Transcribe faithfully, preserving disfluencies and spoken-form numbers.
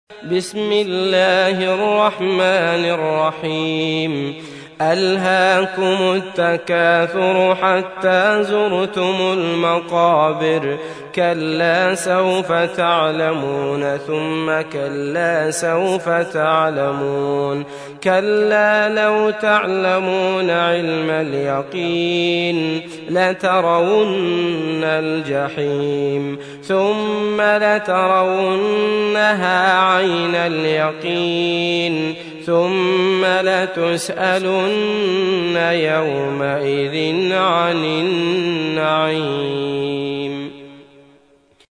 بسم الله الرحمن الرحيم. ألهاكم التكاثر حتى زرتم المقابر، كلا سوف تعلمون ثم كلا سوف تعلمون، كلا لو تعلمون علم اليقين لترون الجحيم ثم لترونها عين اليقين ثم لتسألن يومئذ عن النعيم.